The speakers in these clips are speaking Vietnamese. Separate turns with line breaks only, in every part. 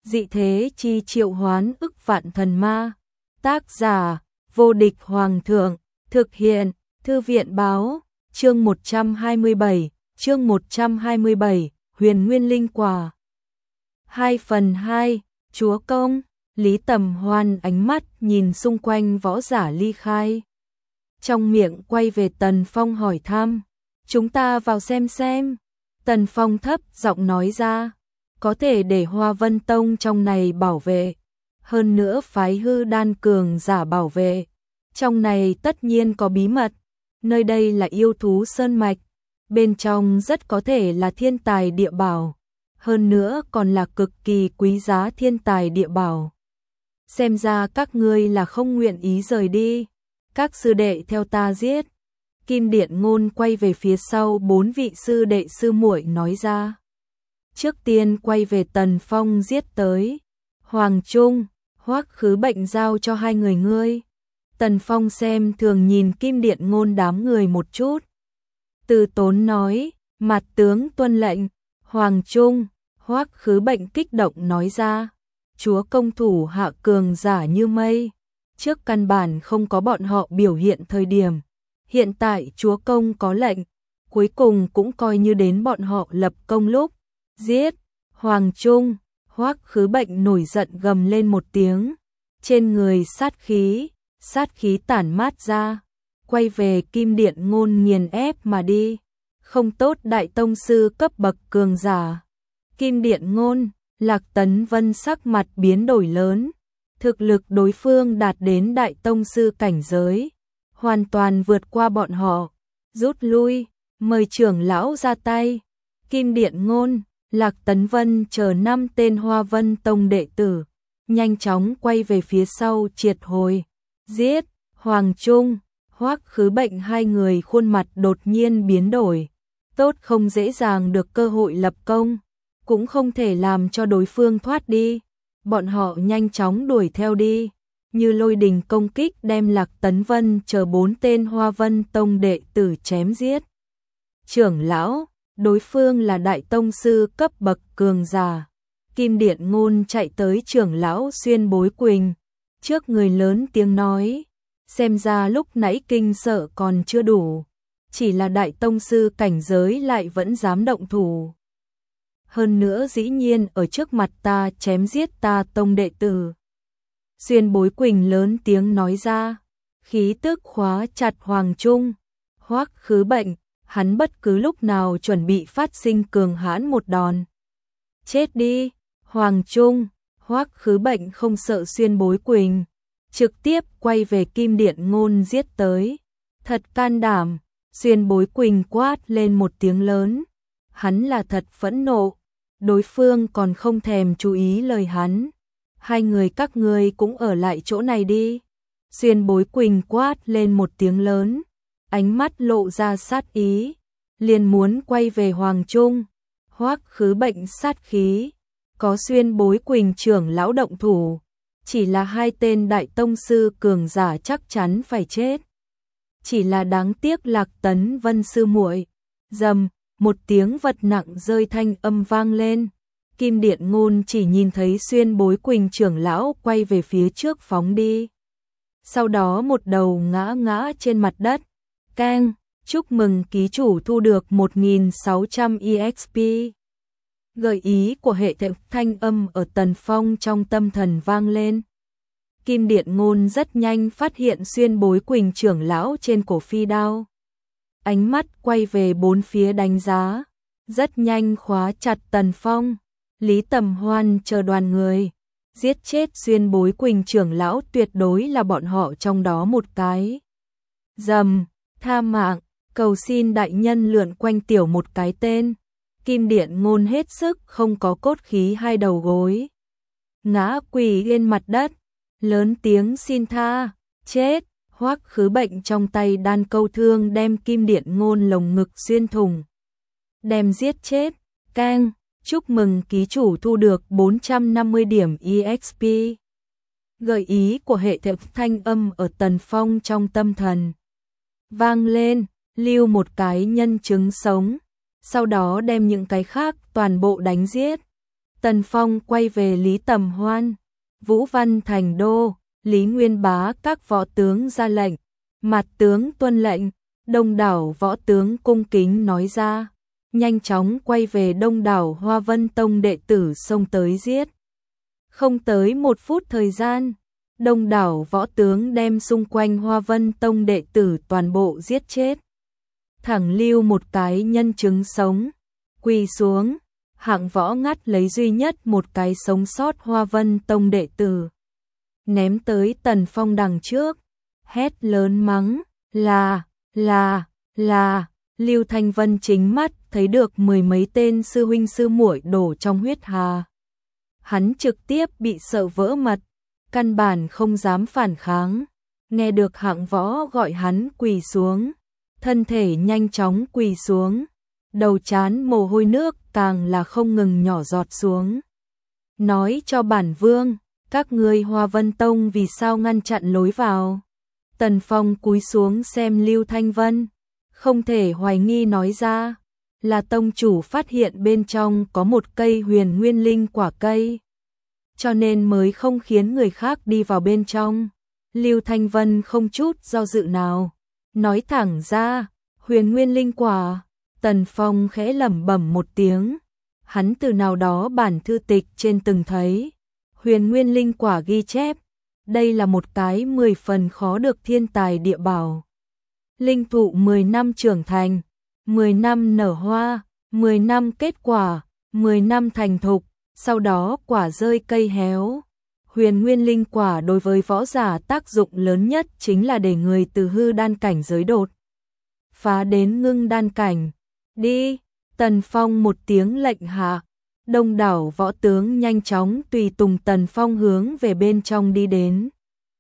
dị thế chi triệu hoán ức vạn thần ma. Tác giả, vô địch hoàng thượng, thực hiện, thư viện báo, chương 127, huyền nguyên linh quả. 2/2, chúa công, Lý Tầm Hoan ánh mắt nhìn xung quanh võ giả ly khai. Trong miệng quay về Tần Phong hỏi thăm, chúng ta vào xem. Tần Phong thấp giọng nói ra, có thể để Hoa Vân Tông trong này bảo vệ, hơn nữa phái hư đan cường giả bảo vệ. Trong này tất nhiên có bí mật, nơi đây là yêu thú sơn mạch, bên trong rất có thể là thiên tài địa bảo, hơn nữa còn là cực kỳ quý giá thiên tài địa bảo. Xem ra các ngươi là không nguyện ý rời đi, các sư đệ theo ta giết. Kim Điện Ngôn quay về phía sau 4 vị sư đệ sư muội nói ra. Trước tiên quay về Tần Phong giết tới. Hoàng Trung, Hoắc Khứ Bệnh giao cho hai người ngươi. Tần Phong xem thường nhìn Kim Điện Ngôn đám người một chút. Từ tốn nói, mặt tướng tuân lệnh. Hoàng Trung, Hoắc Khứ Bệnh kích động nói ra. Chúa công thủ hạ cường giả như mây. Trước căn bản không có bọn họ biểu hiện thời điểm. Hiện tại chúa công có lệnh, cuối cùng cũng coi như đến bọn họ lập công lúc. Giết! Hoàng Trung, Hoắc Khứ Bệnh nổi giận gầm lên một tiếng. Trên người sát khí tản mát ra. Quay về Kim Điện Ngôn nghiền ép mà đi. Không tốt đại tông sư cấp bậc cường giả. Kim Điện Ngôn, Lạc Tấn Vân sắc mặt biến đổi lớn. Thực lực đối phương đạt đến đại tông sư cảnh giới. Hoàn toàn vượt qua bọn họ. Rút lui, mời trưởng lão ra tay. Kim Điện Ngôn, Lạc Tấn Vân chờ 5 tên Hoa Vân Tông đệ tử, nhanh chóng quay về phía sau triệt hồi. Giết! Hoàng Trung, Hoắc Khứ Bệnh hai người khuôn mặt đột nhiên biến đổi. Tốt không dễ dàng được cơ hội lập công, cũng không thể làm cho đối phương thoát đi. Bọn họ nhanh chóng đuổi theo đi. Như lôi đình công kích đem Lạc Tấn Vân chờ 4 tên Hoa Vân Tông đệ tử chém giết. Trưởng lão, đối phương là đại tông sư cấp bậc cường giả. Kim Điện Ngôn chạy tới trưởng lão Xuyên Bối Quỳnh, trước người lớn tiếng nói, xem ra lúc nãy kinh sợ còn chưa đủ, chỉ là đại tông sư cảnh giới lại vẫn dám động thủ. Hơn nữa dĩ nhiên ở trước mặt ta chém giết ta tông đệ tử. Xuyên Bối Quỳnh lớn tiếng nói ra, khí tức khóa chặt Hoàng Trung, Hoắc Khứ Bệnh, hắn bất cứ lúc nào chuẩn bị phát sinh cường hãn một đòn. Chết đi! Hoàng Trung, Hoắc Khứ Bệnh không sợ Xuyên Bối Quỳnh, trực tiếp quay về Kim Điện Ngôn giết tới. Thật can đảm! Xuyên Bối Quỳnh quát lên một tiếng lớn. Hắn là thật phẫn nộ, đối phương còn không thèm chú ý lời hắn. Hai người các ngươi cũng ở lại chỗ này đi. Xuyên Bối Quỳnh quát lên một tiếng lớn, ánh mắt lộ ra sát ý, liền muốn quay về Hoàng Trung. Hoắc Khứ Bệnh sát khí, có Xuyên Bối Quỳnh trưởng lão động thủ, chỉ là hai tên đại tông sư cường giả chắc chắn phải chết. Chỉ là đáng tiếc Lạc Tấn Vân sư muội. Rầm, một tiếng vật nặng rơi thanh âm vang lên. Kim Điện Ngôn chỉ nhìn thấy Xuyên Bối Quỳnh trưởng lão quay về phía trước phóng đi. Sau đó một đầu ngã trên mặt đất. Keng, chúc mừng ký chủ thu được 1.600 EXP. Gợi ý của hệ thống thanh âm ở Tần Phong trong tâm thần vang lên. Kim Điện Ngôn rất nhanh phát hiện Xuyên Bối Quỳnh trưởng lão trên cổ phi đao. Ánh mắt quay về bốn phía đánh giá, rất nhanh khóa chặt Tần Phong. Lý Tầm Hoan chờ đoàn người, giết chết Xuyên Bối Quỳnh trưởng lão tuyệt đối là bọn họ trong đó một cái. Dầm, tha mạng, cầu xin đại nhân lượn quanh tiểu một cái tên. Kim Điện Ngôn hết sức không có cốt khí hai đầu gối. Ngã quỳ trên mặt đất, lớn tiếng xin tha, chết. Hoắc Khứ Bệnh trong tay đan câu thương đem Kim Điện Ngôn lồng ngực xuyên thủng. Đem giết chết, keng. Chúc mừng ký chủ thu được 450 điểm EXP. Gợi ý của hệ thống thanh âm ở Tần Phong trong tâm thần vang lên, lưu một cái nhân chứng sống, sau đó đem những cái khác toàn bộ đánh giết. Tần Phong quay về Lý Tầm Hoan. Vũ Văn thành đô, Lý Nguyên Bá các võ tướng ra lệnh. Mặt tướng tuân lệnh, đông đảo võ tướng cung kính nói ra. Nhanh chóng quay về đông đảo Hoa Vân Tông đệ tử xông tới giết. Không tới 1 phút thời gian, đông đảo võ tướng đem xung quanh Hoa Vân Tông đệ tử toàn bộ giết chết. Thẳng lưu một cái nhân chứng sống, quỳ xuống, Hạng Võ ngắt lấy duy nhất một cái sống sót Hoa Vân Tông đệ tử. Ném tới Tần Phong đằng trước, hét lớn mắng, là, Lưu Thanh Vân chính mắt thấy được 10 mấy tên sư huynh sư muội đổ trong huyết hà. Hắn trực tiếp bị sợ vỡ mật, căn bản không dám phản kháng. Nghe được Hạng Võ gọi hắn quỳ xuống, thân thể nhanh chóng quỳ xuống, đầu trán mồ hôi nước càng là không ngừng nhỏ giọt xuống. Nói cho bản vương, các ngươi Hoa Vân Tông vì sao ngăn chặn lối vào? Tần Phong cúi xuống xem Lưu Thanh Vân, không thể hoài nghi nói ra, là tông chủ phát hiện bên trong có một cây huyền nguyên linh quả cây, cho nên mới không khiến người khác đi vào bên trong. Lưu Thanh Vân không chút do dự nào, nói thẳng ra, huyền nguyên linh quả. Tần Phong khẽ lẩm bẩm một tiếng, hắn từ nào đó bản thư tịch trên từng thấy, huyền nguyên linh quả ghi chép, đây là một cái 10 phần khó được thiên tài địa bảo. Linh thụ 10 năm trưởng thành, 10 năm nở hoa, 10 năm kết quả, 10 năm thành thục, sau đó quả rơi cây héo. Huyền nguyên linh quả đối với võ giả tác dụng lớn nhất chính là để người từ hư đan cảnh giới đột phá đến ngưng đan cảnh. Đi, Tần Phong một tiếng lệnh hạ, đông đảo võ tướng nhanh chóng tùy tùng Tần Phong hướng về bên trong đi đến.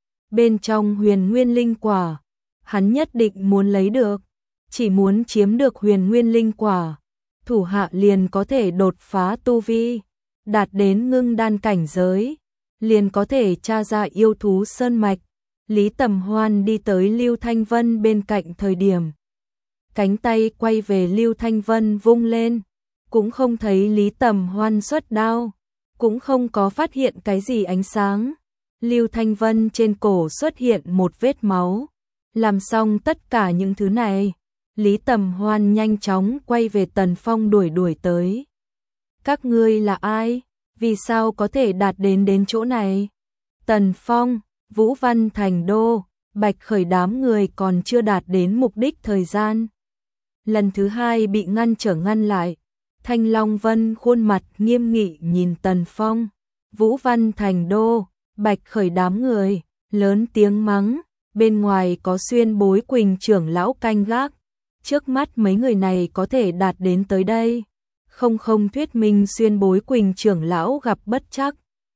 Bên trong huyền nguyên linh quả, hắn nhất định muốn lấy được, chỉ muốn chiếm được huyền nguyên linh quả, thủ hạ liền có thể đột phá tu vi, đạt đến ngưng đan cảnh giới, liền có thể tra ra yêu thú sơn mạch. Lý Tầm Hoan đi tới Lưu Thanh Vân bên cạnh thời điểm, cánh tay quay về Lưu Thanh Vân vung lên, cũng không thấy Lý Tầm Hoan xuất đao, cũng không có phát hiện cái gì ánh sáng. Lưu Thanh Vân trên cổ xuất hiện một vết máu. Làm xong tất cả những thứ này, Lý Tầm Hoan nhanh chóng quay về Tần Phong đuổi tới. Các ngươi là ai? Vì sao có thể đạt đến chỗ này? Tần Phong, Vũ Văn thành đô, Bạch Khởi đám người còn chưa đạt đến mục đích thời gian. Lần thứ hai bị ngăn lại. Thanh Long Vân khuôn mặt nghiêm nghị nhìn Tần Phong, Vũ Văn thành đô, Bạch Khởi đám người, lớn tiếng mắng, bên ngoài có Xuyên Bối Quỳnh trưởng lão canh gác, trước mắt mấy người này có thể đạt đến tới đây, không thuyết minh Xuyên Bối Quỳnh trưởng lão gặp bất trắc.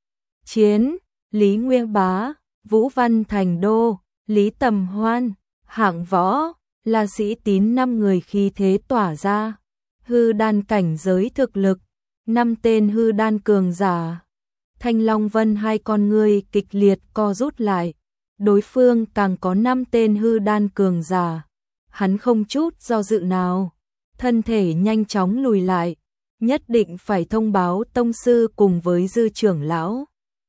Chiến, Lý Nguyên Bá, Vũ Văn thành đô, Lý Tầm Hoan, Hạng Võ, là sĩ tín 5 người khí thế tỏa ra, hư đan cảnh giới thực lực, 5 tên hư đan cường giả. Thanh Long Vân hai con ngươi kịch liệt co rút lại, đối phương càng có 5 tên hư đan cường giả. Hắn không chút do dự nào, thân thể nhanh chóng lùi lại, nhất định phải thông báo tông sư cùng với dư trưởng lão.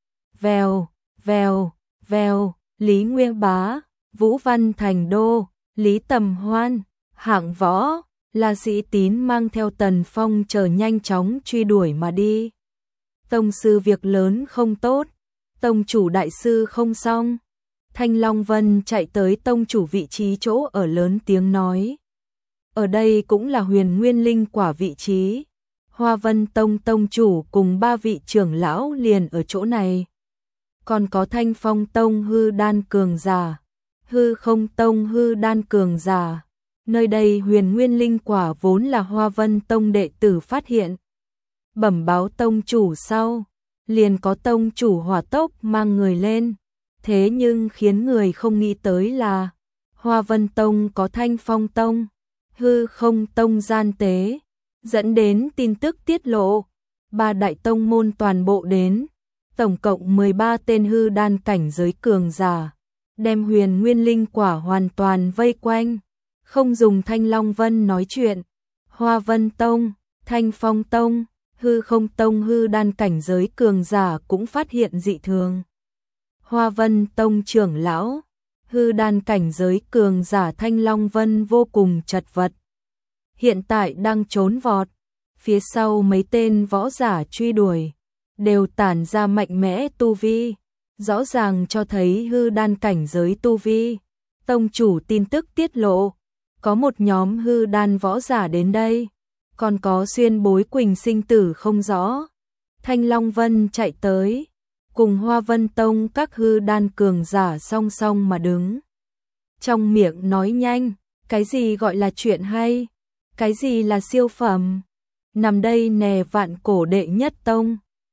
Vèo, Lý Nguyên Bá, Vũ Văn thành đô, Lý Tầm Hoan, Hạng Võ, là sĩ tín mang theo Tần Phong chờ nhanh chóng truy đuổi mà đi. Tông sư việc lớn không tốt, tông chủ đại sư không xong. Thanh Long Vân chạy tới tông chủ vị trí chỗ ở lớn tiếng nói. Ở đây cũng là huyền nguyên linh quả vị trí. Hoa Vân Tông tông chủ cùng 3 vị trưởng lão liền ở chỗ này. Còn có Thanh Phong Tông hư đan cường giả, Hư Không Tông hư đan cường giả. Nơi đây huyền nguyên linh quả vốn là Hoa Vân Tông đệ tử phát hiện. Bẩm báo tông chủ sau, liền có tông chủ hỏa tốc mang người lên. Thế nhưng khiến người không nghĩ tới là Hoa Vân Tông có Thanh Phong Tông, Hư Không Tông gian tế, dẫn đến tin tức tiết lộ. 3 đại tông môn toàn bộ đến, tổng cộng 13 tên hư đan cảnh giới cường giả, đem huyền nguyên linh quả hoàn toàn vây quanh. Không dùng Thanh Long Vân nói chuyện, Hoa Vân Tông, Thanh Phong Tông, Hư Không Tông hư đan cảnh giới cường giả cũng phát hiện dị thường. Hoa Vân Tông trưởng lão, hư đan cảnh giới cường giả Thanh Long Vân vô cùng chật vật. Hiện tại đang trốn vọt, phía sau mấy tên võ giả truy đuổi, đều tản ra mạnh mẽ tu vi, rõ ràng cho thấy hư đan cảnh giới tu vi. Tông chủ tin tức tiết lộ, có một nhóm hư đan võ giả đến đây, còn có xuyên bối quỳnh sinh tử không rõ. Thanh Long Vân chạy tới, cùng Hoa Vân Tông các hư đan cường giả song song mà đứng. Trong miệng nói nhanh, cái gì gọi là chuyện hay, cái gì là siêu phẩm. Nằm đây nè, vạn cổ đệ nhất tông,